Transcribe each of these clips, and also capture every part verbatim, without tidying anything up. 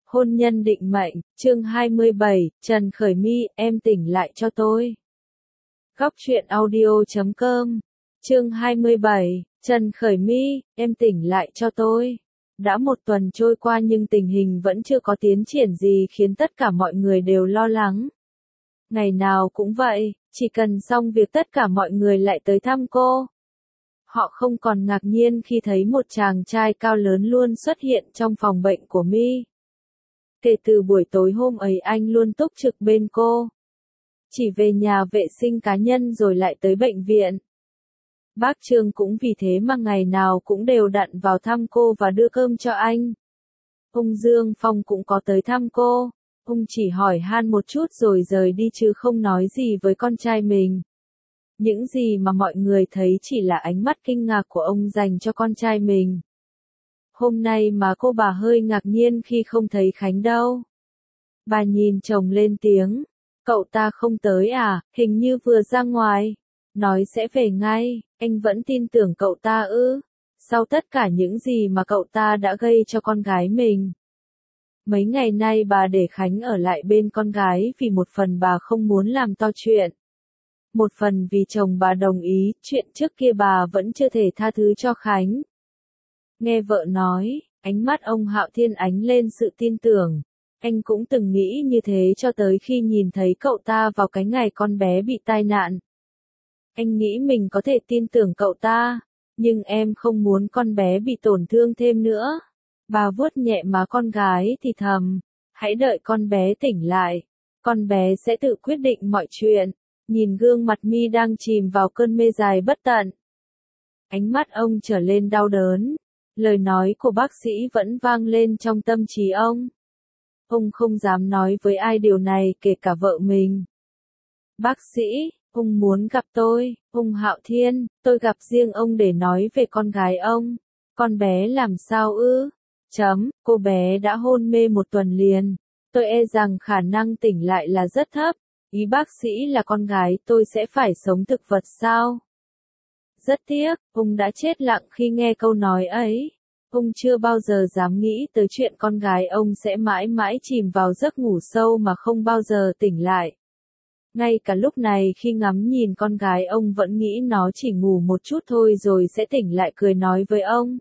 Hôn nhân định mệnh, chương hai mươi bảy, Trần Khởi My, em tỉnh lại cho tôi. Góc truyện audio chấm com, chương hai mươi bảy, Trần Khởi My, em tỉnh lại cho tôi. Đã một tuần trôi qua nhưng tình hình vẫn chưa có tiến triển gì khiến tất cả mọi người đều lo lắng. Ngày nào cũng vậy, chỉ cần xong việc tất cả mọi người lại tới thăm cô. Họ không còn ngạc nhiên khi thấy một chàng trai cao lớn luôn xuất hiện trong phòng bệnh của My. Kể từ buổi tối hôm ấy anh luôn túc trực bên cô. Chỉ về nhà vệ sinh cá nhân rồi lại tới bệnh viện. Bác Trương cũng vì thế mà ngày nào cũng đều đặn vào thăm cô và đưa cơm cho anh. Ông Dương Phong cũng có tới thăm cô. Ông chỉ hỏi han một chút rồi rời đi chứ không nói gì với con trai mình. Những gì mà mọi người thấy chỉ là ánh mắt kinh ngạc của ông dành cho con trai mình. Hôm nay mà cô bà hơi ngạc nhiên khi không thấy Khánh đâu. Bà nhìn chồng lên tiếng, cậu ta không tới à, hình như vừa ra ngoài, nói sẽ về ngay, anh vẫn tin tưởng cậu ta ư, sau tất cả những gì mà cậu ta đã gây cho con gái mình. Mấy ngày nay bà để Khánh ở lại bên con gái vì một phần bà không muốn làm to chuyện. Một phần vì chồng bà đồng ý, chuyện trước kia bà vẫn chưa thể tha thứ cho Khánh. Nghe vợ nói, ánh mắt ông Hạo Thiên ánh lên sự tin tưởng. Anh cũng từng nghĩ như thế cho tới khi nhìn thấy cậu ta vào cái ngày con bé bị tai nạn. Anh nghĩ mình có thể tin tưởng cậu ta, nhưng em không muốn con bé bị tổn thương thêm nữa. Bà vuốt nhẹ má con gái thì thầm, hãy đợi con bé tỉnh lại, con bé sẽ tự quyết định mọi chuyện. Nhìn gương mặt My đang chìm vào cơn mê dài bất tận. Ánh mắt ông trở lên đau đớn. Lời nói của bác sĩ vẫn vang lên trong tâm trí ông. Ông không dám nói với ai điều này kể cả vợ mình. Bác sĩ, ông muốn gặp tôi, ông Hạo Thiên, tôi gặp riêng ông để nói về con gái ông. Con bé làm sao ư? Chấm, cô bé đã hôn mê một tuần liền. Tôi e rằng khả năng tỉnh lại là rất thấp. Ý bác sĩ là con gái tôi sẽ phải sống thực vật sao? Rất tiếc, ông đã chết lặng khi nghe câu nói ấy. Ông chưa bao giờ dám nghĩ tới chuyện con gái ông sẽ mãi mãi chìm vào giấc ngủ sâu mà không bao giờ tỉnh lại. Ngay cả lúc này khi ngắm nhìn con gái ông vẫn nghĩ nó chỉ ngủ một chút thôi rồi sẽ tỉnh lại cười nói với ông.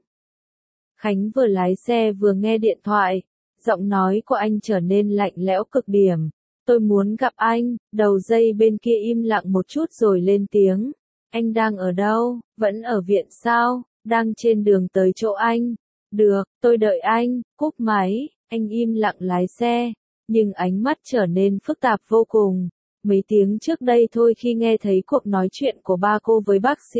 Khánh vừa lái xe vừa nghe điện thoại, giọng nói của anh trở nên lạnh lẽo cực điểm. Tôi muốn gặp anh, đầu dây bên kia im lặng một chút rồi lên tiếng. Anh đang ở đâu, vẫn ở viện sao, đang trên đường tới chỗ anh. Được, tôi đợi anh, cúp máy, anh im lặng lái xe, nhưng ánh mắt trở nên phức tạp vô cùng. Mấy tiếng trước đây thôi khi nghe thấy cuộc nói chuyện của ba cô với bác sĩ.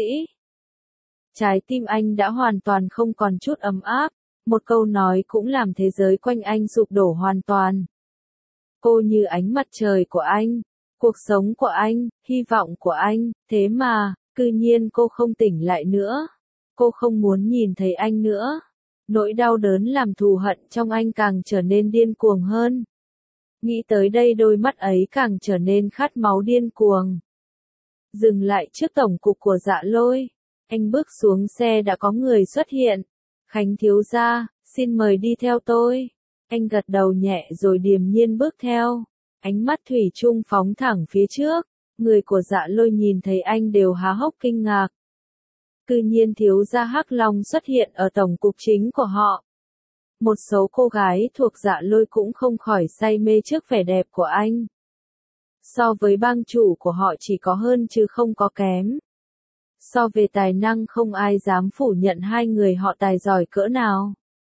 Trái tim anh đã hoàn toàn không còn chút ấm áp, một câu nói cũng làm thế giới quanh anh sụp đổ hoàn toàn. Cô như ánh mặt trời của anh, cuộc sống của anh, hy vọng của anh, thế mà, cư nhiên cô không tỉnh lại nữa. Cô không muốn nhìn thấy anh nữa. Nỗi đau đớn làm thù hận trong anh càng trở nên điên cuồng hơn. Nghĩ tới đây đôi mắt ấy càng trở nên khát máu điên cuồng. Dừng lại trước tổng cục của Dạ Lôi. Anh bước xuống xe đã có người xuất hiện. Khánh thiếu gia, xin mời đi theo tôi. Anh gật đầu nhẹ rồi điềm nhiên bước theo. Ánh mắt thủy chung phóng thẳng phía trước. Người của Dạ Lôi nhìn thấy anh đều há hốc kinh ngạc. Cư nhiên thiếu gia Hắc Long xuất hiện ở tổng cục chính của họ. Một số cô gái thuộc Dạ Lôi cũng không khỏi say mê trước vẻ đẹp của anh. So với bang chủ của họ chỉ có hơn chứ không có kém. So về tài năng không ai dám phủ nhận hai người họ tài giỏi cỡ nào.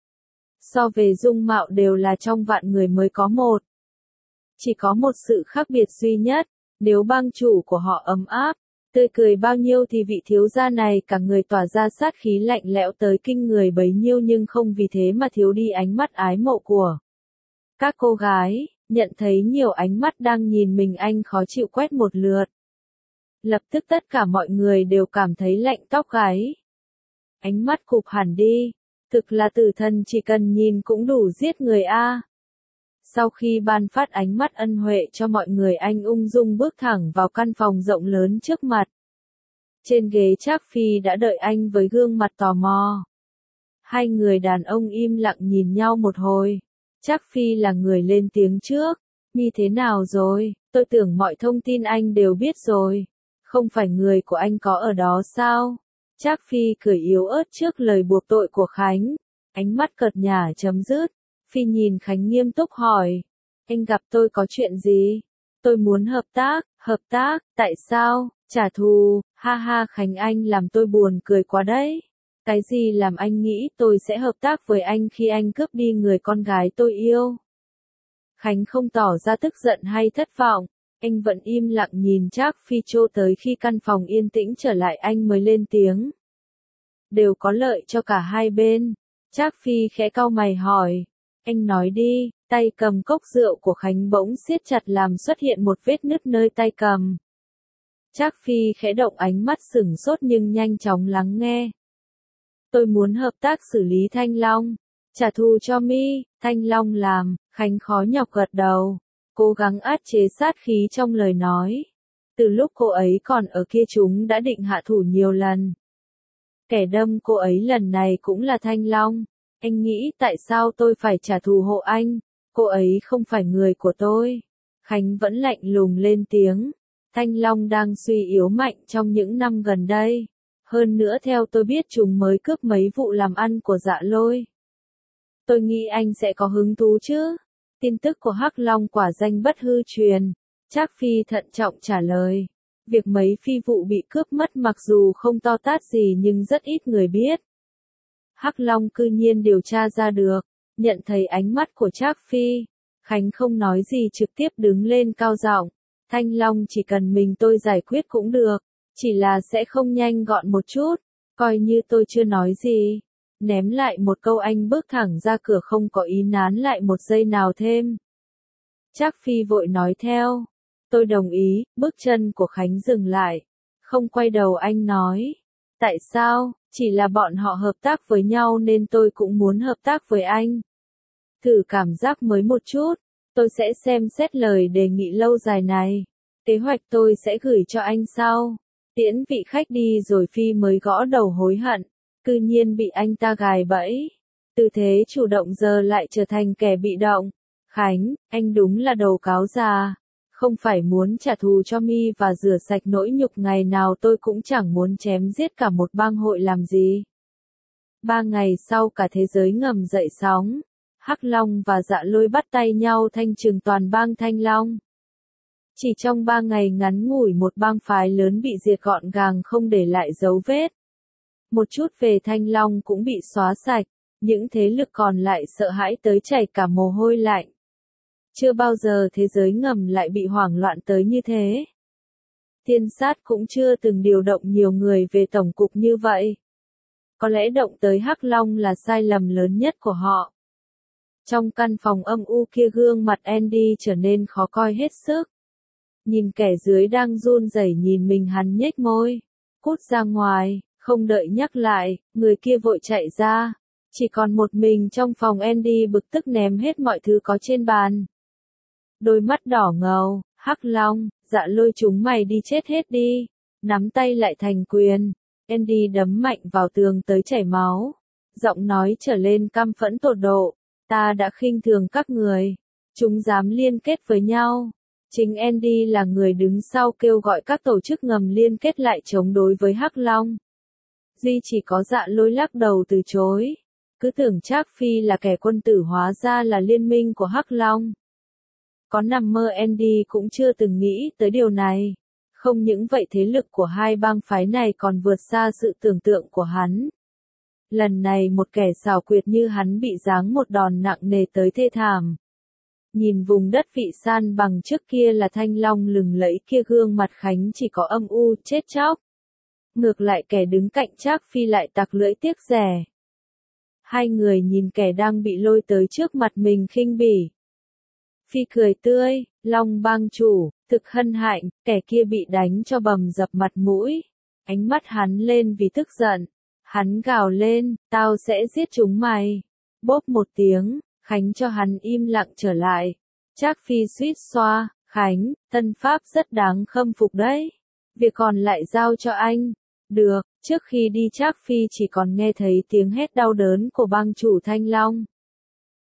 So về dung mạo đều là trong vạn người mới có một. Chỉ có một sự khác biệt duy nhất, nếu bang chủ của họ ấm áp, tươi cười bao nhiêu thì vị thiếu gia này cả người tỏa ra sát khí lạnh lẽo tới kinh người bấy nhiêu nhưng không vì thế mà thiếu đi ánh mắt ái mộ của các cô gái, nhận thấy nhiều ánh mắt đang nhìn mình anh khó chịu quét một lượt. Lập tức tất cả mọi người đều cảm thấy lạnh tóc gáy. Ánh mắt cụp hẳn đi, thực là tử thần chỉ cần nhìn cũng đủ giết người a. Sau khi ban phát ánh mắt ân huệ cho mọi người anh ung dung bước thẳng vào căn phòng rộng lớn trước mặt. Trên ghế Trác Phi đã đợi anh với gương mặt tò mò. Hai người đàn ông im lặng nhìn nhau một hồi. Trác Phi là người lên tiếng trước. Mi thế nào rồi? Tôi tưởng mọi thông tin anh đều biết rồi. Không phải người của anh có ở đó sao? Trác Phi cười yếu ớt trước lời buộc tội của Khánh. Ánh mắt cợt nhả chấm dứt. Phi nhìn Khánh nghiêm túc hỏi. Anh gặp tôi có chuyện gì? Tôi muốn hợp tác. Hợp tác? Tại sao? Trả thù? Ha ha, Khánh anh làm tôi buồn cười quá đấy. Cái gì làm anh nghĩ tôi sẽ hợp tác với anh khi anh cướp đi người con gái tôi yêu? Khánh không tỏ ra tức giận hay thất vọng. Anh vẫn im lặng nhìn Trác Phi cho tới khi căn phòng yên tĩnh trở lại anh mới lên tiếng. Đều có lợi cho cả hai bên. Trác Phi khẽ cau mày hỏi. Anh nói đi. Tay cầm cốc rượu của Khánh bỗng siết chặt làm xuất hiện một vết nứt nơi tay cầm. Trác Phi khẽ động ánh mắt sửng sốt nhưng nhanh chóng lắng nghe. Tôi muốn hợp tác xử lý Thanh Long. Trả thù cho Mi. Thanh Long làm. Khánh khó nhọc gật đầu. Cố gắng át chế sát khí trong lời nói. Từ lúc cô ấy còn ở kia chúng đã định hạ thủ nhiều lần. Kẻ đâm cô ấy lần này cũng là Thanh Long. Anh nghĩ tại sao tôi phải trả thù hộ anh? Cô ấy không phải người của tôi. Khánh vẫn lạnh lùng lên tiếng. Thanh Long đang suy yếu mạnh trong những năm gần đây. Hơn nữa theo tôi biết chúng mới cướp mấy vụ làm ăn của Dạ Lôi. Tôi nghĩ anh sẽ có hứng thú chứ? Tin tức của Hắc Long quả danh bất hư truyền. Trác Phi thận trọng trả lời. Việc mấy phi vụ bị cướp mất mặc dù không to tát gì nhưng rất ít người biết. Hắc Long cư nhiên điều tra ra được. Nhận thấy ánh mắt của Trác Phi, Khánh không nói gì trực tiếp đứng lên cao giọng. Thanh Long chỉ cần mình tôi giải quyết cũng được. Chỉ là sẽ không nhanh gọn một chút. Coi như tôi chưa nói gì. Ném lại một câu anh bước thẳng ra cửa không có ý nán lại một giây nào thêm. Trác Phi vội nói theo. Tôi đồng ý. Bước chân của Khánh dừng lại. Không quay đầu anh nói. Tại sao? Chỉ là bọn họ hợp tác với nhau nên tôi cũng muốn hợp tác với anh. Thử cảm giác mới một chút. Tôi sẽ xem xét lời đề nghị lâu dài này. Kế hoạch tôi sẽ gửi cho anh sau. Tiễn vị khách đi rồi Phi mới gõ đầu hối hận. Cư nhiên bị anh ta gài bẫy. Từ thế chủ động giờ lại trở thành kẻ bị động. Khánh, anh đúng là đầu cáo già. Không phải muốn trả thù cho Mi và rửa sạch nỗi nhục ngày nào tôi cũng chẳng muốn chém giết cả một bang hội làm gì. Ba ngày sau cả thế giới ngầm dậy sóng. Hắc Long và Dạ Lôi bắt tay nhau thanh trừng toàn bang Thanh Long. Chỉ trong ba ngày ngắn ngủi một bang phái lớn bị diệt gọn gàng không để lại dấu vết. Một chút về Thanh Long cũng bị xóa sạch, những thế lực còn lại sợ hãi tới chảy cả mồ hôi lạnh. Chưa bao giờ thế giới ngầm lại bị hoảng loạn tới như thế. Tiên sát cũng chưa từng điều động nhiều người về tổng cục như vậy. Có lẽ động tới Hắc Long là sai lầm lớn nhất của họ. Trong căn phòng âm u kia gương mặt Andy trở nên khó coi hết sức. Nhìn kẻ dưới đang run rẩy nhìn mình hắn nhếch môi. Cút ra ngoài, không đợi nhắc lại, người kia vội chạy ra. Chỉ còn một mình trong phòng Andy bực tức ném hết mọi thứ có trên bàn. Đôi mắt đỏ ngầu, Hắc Long, Dạ Lôi chúng mày đi chết hết đi. Nắm tay lại thành quyền. Andy đấm mạnh vào tường tới chảy máu. Giọng nói trở lên căm phẫn tột độ. Ta đã khinh thường các người. Chúng dám liên kết với nhau. Chính Andy là người đứng sau kêu gọi các tổ chức ngầm liên kết lại chống đối với Hắc Long. Duy chỉ có Dạ Lôi lắc đầu từ chối. Cứ tưởng Trác Phi là kẻ quân tử hóa ra là liên minh của Hắc Long. Có nằm mơ Andy cũng chưa từng nghĩ tới điều này. Không những vậy thế lực của hai bang phái này còn vượt xa sự tưởng tượng của hắn. Lần này một kẻ xảo quyệt như hắn bị giáng một đòn nặng nề tới thê thảm. Nhìn vùng đất vị san bằng trước kia là Thanh Long lừng lẫy kia gương mặt Khánh chỉ có âm u chết chóc. Ngược lại kẻ đứng cạnh Trác Phi lại tặc lưỡi tiếc rẻ. Hai người nhìn kẻ đang bị lôi tới trước mặt mình khinh bỉ. Phi cười tươi, Long bang chủ, thực hân hạnh, kẻ kia bị đánh cho bầm dập mặt mũi. Ánh mắt hắn lên vì tức giận. Hắn gào lên, tao sẽ giết chúng mày. Bốp một tiếng, Khánh cho hắn im lặng trở lại. Trác Phi suýt xoa, Khánh, thân pháp rất đáng khâm phục đấy. Việc còn lại giao cho anh. Được, trước khi đi Trác Phi chỉ còn nghe thấy tiếng hét đau đớn của bang chủ Thanh Long.